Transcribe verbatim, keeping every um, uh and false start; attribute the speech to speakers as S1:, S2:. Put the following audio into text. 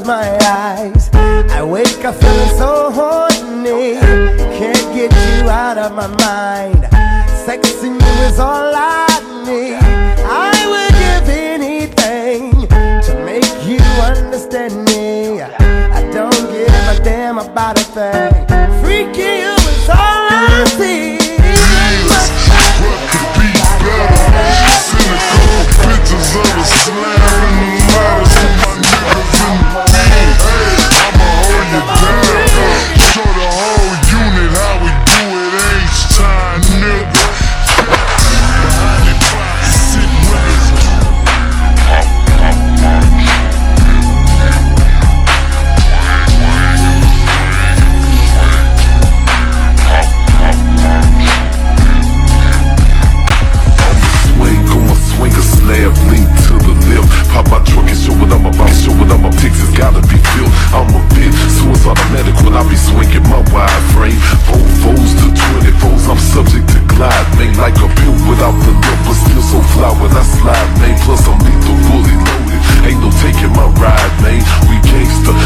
S1: my eyes. I wake up feeling so horny, can't get you out of my mind. Sexing you is all I need. I would give anything to make you understand me. I don't give a damn about a thing. Freaking you is all I see.
S2: Pictures of a slamming the ladders with my niggas in the bed. Hey, I'ma hold you down. Show the whole unit how we do it H-time, nigga. Sit with us. Swing, I'ma swing a slab, lean to the left. Pop my truck and show what I'm about, show what I'm about. Texas gotta be filled. I'm a bit suicide automatic when I be swinging my wide frame. Four foes to twenty-fours, I'm subject to glide. Made like a pill without the lip, but still so fly when I slide, man. Plus I'm lethal, fully loaded. Ain't no taking my ride, man. We gangsta,